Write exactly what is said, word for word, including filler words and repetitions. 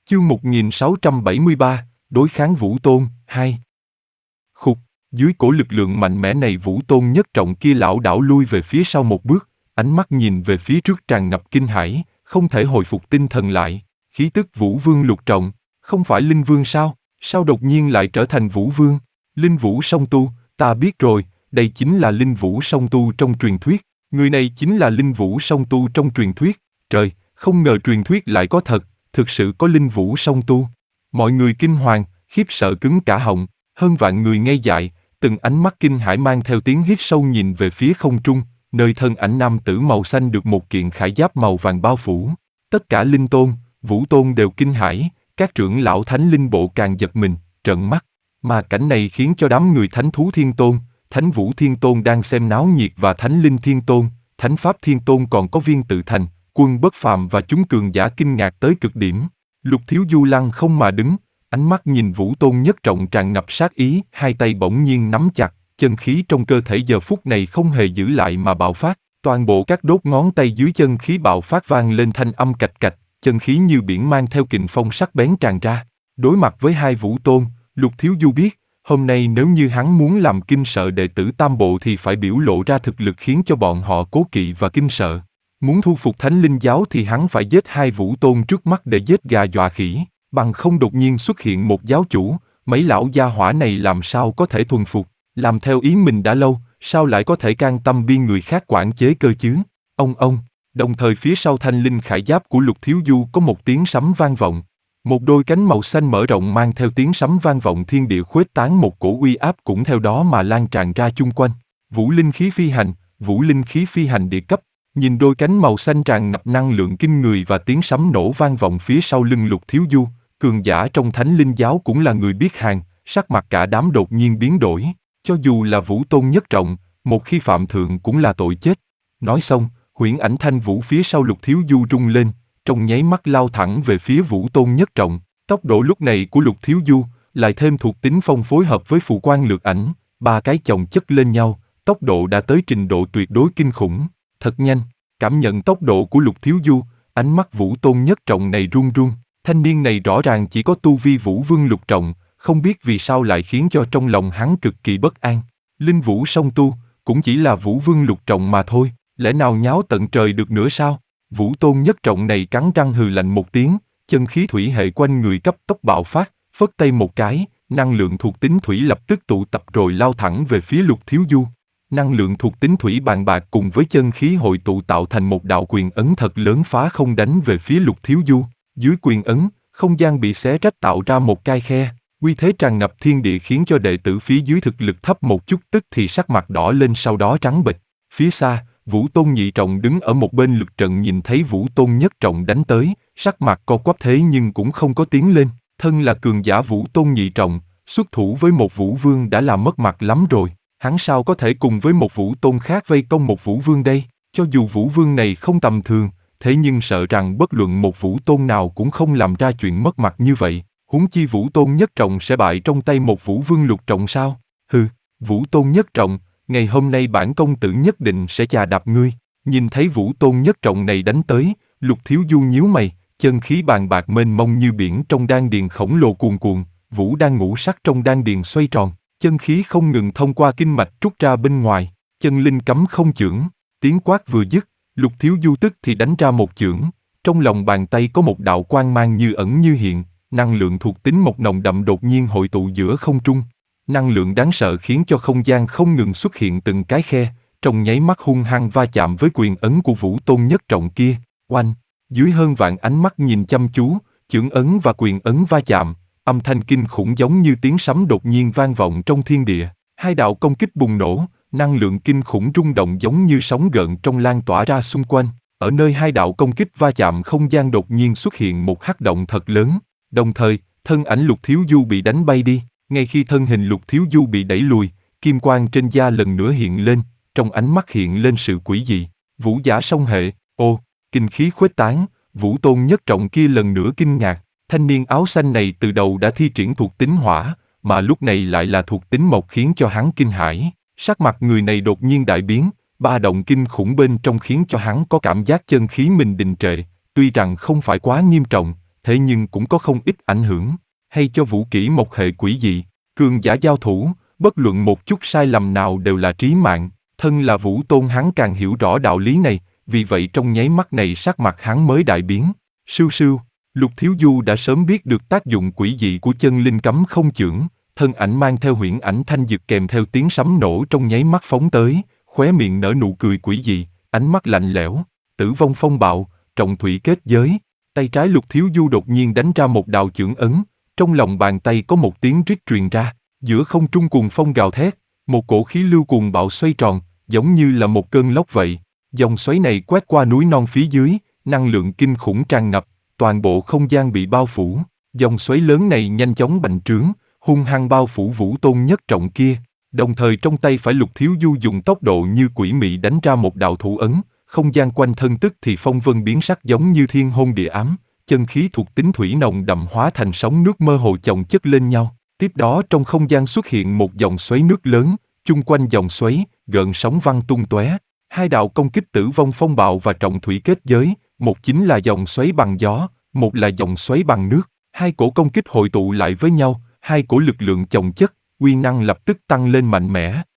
Chương một nghìn sáu trăm bảy mươi ba, đối kháng Vũ Tôn, hai. Khục, dưới cổ lực lượng mạnh mẽ này Vũ Tôn nhất trọng kia lảo đảo lui về phía sau một bước, ánh mắt nhìn về phía trước tràn ngập kinh hãi, không thể hồi phục tinh thần lại. Khí tức Vũ Vương lục trọng, không phải Linh Vương sao? Sao đột nhiên lại trở thành Vũ Vương? Linh Vũ song tu, ta biết rồi, đây chính là Linh Vũ song tu trong truyền thuyết. Người này chính là Linh Vũ song tu trong truyền thuyết. Trời, không ngờ truyền thuyết lại có thật, thực sự có Linh Vũ song tu. Mọi người kinh hoàng, khiếp sợ cứng cả họng, hơn vạn người ngây dại, từng ánh mắt kinh hãi mang theo tiếng hít sâu nhìn về phía không trung, nơi thân ảnh nam tử màu xanh được một kiện khải giáp màu vàng bao phủ. Tất cả Linh Tôn, Vũ Tôn đều kinh hãi, các trưởng lão Thánh Linh Bộ càng giật mình, trợn mắt. Mà cảnh này khiến cho đám người Thánh Thú Thiên Tôn, Thánh Vũ Thiên Tôn đang xem náo nhiệt và Thánh Linh Thiên Tôn, Thánh Pháp Thiên Tôn còn có Viên Tự Thành, Quân Bất Phàm và chúng cường giả kinh ngạc tới cực điểm. Lục Thiếu Du lăng không mà đứng, ánh mắt nhìn Vũ Tôn nhất trọng tràn ngập sát ý, hai tay bỗng nhiên nắm chặt, chân khí trong cơ thể giờ phút này không hề giữ lại mà bạo phát, toàn bộ các đốt ngón tay dưới chân khí bạo phát vang lên thanh âm cạch cạch, chân khí như biển mang theo kình phong sắc bén tràn ra. Đối mặt với hai Vũ Tôn, Lục Thiếu Du biết, hôm nay nếu như hắn muốn làm kinh sợ đệ tử Tam Bộ thì phải biểu lộ ra thực lực khiến cho bọn họ cố kỵ và kinh sợ. Muốn thu phục Thánh Linh Giáo thì hắn phải giết hai Vũ Tôn trước mắt để giết gà dọa khỉ, bằng không đột nhiên xuất hiện một giáo chủ, mấy lão gia hỏa này làm sao có thể thuần phục, làm theo ý mình đã lâu, sao lại có thể can tâm biên người khác quản chế cơ chứ? Ông ông, đồng thời phía sau thanh linh khải giáp của Lục Thiếu Du có một tiếng sấm vang vọng. Một đôi cánh màu xanh mở rộng mang theo tiếng sấm vang vọng thiên địa khuếch tán một cổ uy áp cũng theo đó mà lan tràn ra chung quanh. Vũ linh khí phi hành, vũ linh khí phi hành địa cấp. Nhìn đôi cánh màu xanh tràn ngập năng lượng kinh người và tiếng sấm nổ vang vọng phía sau lưng Lục Thiếu Du, cường giả trong Thánh Linh Giáo cũng là người biết hàng, sắc mặt cả đám đột nhiên biến đổi, cho dù là Vũ Tôn nhất trọng, một khi phạm thượng cũng là tội chết. Nói xong, huyễn ảnh thanh vũ phía sau Lục Thiếu Du rung lên, trong nháy mắt lao thẳng về phía Vũ Tôn nhất trọng. Tốc độ lúc này của Lục Thiếu Du, lại thêm thuộc tính phong phối hợp với phù quang lược ảnh, ba cái chồng chất lên nhau, tốc độ đã tới trình độ tuyệt đối kinh khủng. Thật nhanh, cảm nhận tốc độ của Lục Thiếu Du, ánh mắt Vũ Tôn nhất trọng này run run, thanh niên này rõ ràng chỉ có tu vi Vũ Vương lục trọng, không biết vì sao lại khiến cho trong lòng hắn cực kỳ bất an. Linh Vũ song tu, cũng chỉ là Vũ Vương lục trọng mà thôi, lẽ nào nháo tận trời được nữa sao? Vũ Tôn nhất trọng này cắn răng hừ lạnh một tiếng, chân khí thủy hệ quanh người cấp tốc bạo phát, phất tay một cái, năng lượng thuộc tính thủy lập tức tụ tập rồi lao thẳng về phía Lục Thiếu Du. Năng lượng thuộc tính thủy bàn bạc cùng với chân khí hội tụ tạo thành một đạo quyền ấn thật lớn phá không đánh về phía Lục Thiếu Du. Dưới quyền ấn, không gian bị xé rách tạo ra một cái khe, uy thế tràn ngập thiên địa khiến cho đệ tử phía dưới thực lực thấp một chút tức thì sắc mặt đỏ lên sau đó trắng bệch. Phía xa, Vũ Tôn nhị trọng đứng ở một bên lực trận nhìn thấy Vũ Tôn nhất trọng đánh tới, sắc mặt co quắp thế nhưng cũng không có tiến lên. Thân là cường giả Vũ Tôn nhị trọng, xuất thủ với một Vũ Vương đã là mất mặt lắm rồi. Hắn sao có thể cùng với một Vũ Tôn khác vây công một Vũ Vương đây? Cho dù Vũ Vương này không tầm thường, thế nhưng sợ rằng bất luận một Vũ Tôn nào cũng không làm ra chuyện mất mặt như vậy. Huống chi Vũ Tôn nhất trọng sẽ bại trong tay một Vũ Vương lục trọng sao? Hừ, Vũ Tôn nhất trọng, ngày hôm nay bản công tử nhất định sẽ chà đạp ngươi. Nhìn thấy Vũ Tôn nhất trọng này đánh tới, Lục Thiếu Du nhíu mày, chân khí bàn bạc mênh mông như biển trong đan điền khổng lồ cuồn cuộn, Vũ đang ngũ sắc trong đan điền xoay tròn. Chân khí không ngừng thông qua kinh mạch trút ra bên ngoài, chân linh cấm không chưởng, tiếng quát vừa dứt, Lục Thiếu Du tức thì đánh ra một chưởng, trong lòng bàn tay có một đạo quang mang như ẩn như hiện, năng lượng thuộc tính một nồng đậm đột nhiên hội tụ giữa không trung. Năng lượng đáng sợ khiến cho không gian không ngừng xuất hiện từng cái khe, trong nháy mắt hung hăng va chạm với quyền ấn của Vũ Tôn nhất trọng kia, oanh, dưới hơn vạn ánh mắt nhìn chăm chú, chưởng ấn và quyền ấn va chạm. Âm thanh kinh khủng giống như tiếng sấm đột nhiên vang vọng trong thiên địa, hai đạo công kích bùng nổ, năng lượng kinh khủng rung động giống như sóng gợn trong lan tỏa ra xung quanh. Ở nơi hai đạo công kích va chạm không gian đột nhiên xuất hiện một hắc động thật lớn, đồng thời, thân ảnh Lục Thiếu Du bị đánh bay đi, ngay khi thân hình Lục Thiếu Du bị đẩy lùi, kim quang trên da lần nữa hiện lên, trong ánh mắt hiện lên sự quỷ dị. Vũ giả song hệ, ô, kinh khí khuếch tán, Vũ Tôn nhất trọng kia lần nữa kinh ngạc. Thanh niên áo xanh này từ đầu đã thi triển thuộc tính hỏa, mà lúc này lại là thuộc tính mộc khiến cho hắn kinh hãi. Sắc mặt người này đột nhiên đại biến, ba động kinh khủng bên trong khiến cho hắn có cảm giác chân khí mình đình trệ. Tuy rằng không phải quá nghiêm trọng, thế nhưng cũng có không ít ảnh hưởng, hay cho vũ kỹ một hệ quỷ dị, cường giả giao thủ, bất luận một chút sai lầm nào đều là trí mạng, thân là Vũ Tôn hắn càng hiểu rõ đạo lý này, vì vậy trong nháy mắt này sắc mặt hắn mới đại biến. Sưu sưu, Lục Thiếu Du đã sớm biết được tác dụng quỷ dị của chân linh cấm không chưởng, thân ảnh mang theo huyễn ảnh thanh dực kèm theo tiếng sấm nổ trong nháy mắt phóng tới, khóe miệng nở nụ cười quỷ dị, ánh mắt lạnh lẽo, tử vong phong bạo, trọng thủy kết giới. Tay trái Lục Thiếu Du đột nhiên đánh ra một đạo chưởng ấn, trong lòng bàn tay có một tiếng rít truyền ra, giữa không trung cuồng phong gào thét, một cổ khí lưu cuồng bạo xoay tròn, giống như là một cơn lốc vậy. Dòng xoáy này quét qua núi non phía dưới, năng lượng kinh khủng tràn ngập, toàn bộ không gian bị bao phủ. Dòng xoáy lớn này nhanh chóng bành trướng, hung hăng bao phủ Vũ Tôn nhất trọng kia. Đồng thời trong tay phải Lục Thiếu Du dùng tốc độ như quỷ mị đánh ra một đạo thủ ấn, không gian quanh thân tức thì phong vân biến sắc giống như thiên hôn địa ám, chân khí thuộc tính thủy nồng đậm hóa thành sóng nước mơ hồ chồng chất lên nhau. Tiếp đó trong không gian xuất hiện một dòng xoáy nước lớn, chung quanh dòng xoáy, gợn sóng văng tung tóe. Hai đạo công kích tử vong phong bạo và trọng thủy kết giới, một chính là dòng xoáy bằng gió, một là dòng xoáy bằng nước. Hai cổ công kích hội tụ lại với nhau, hai cổ lực lượng chồng chất, uy năng lập tức tăng lên mạnh mẽ.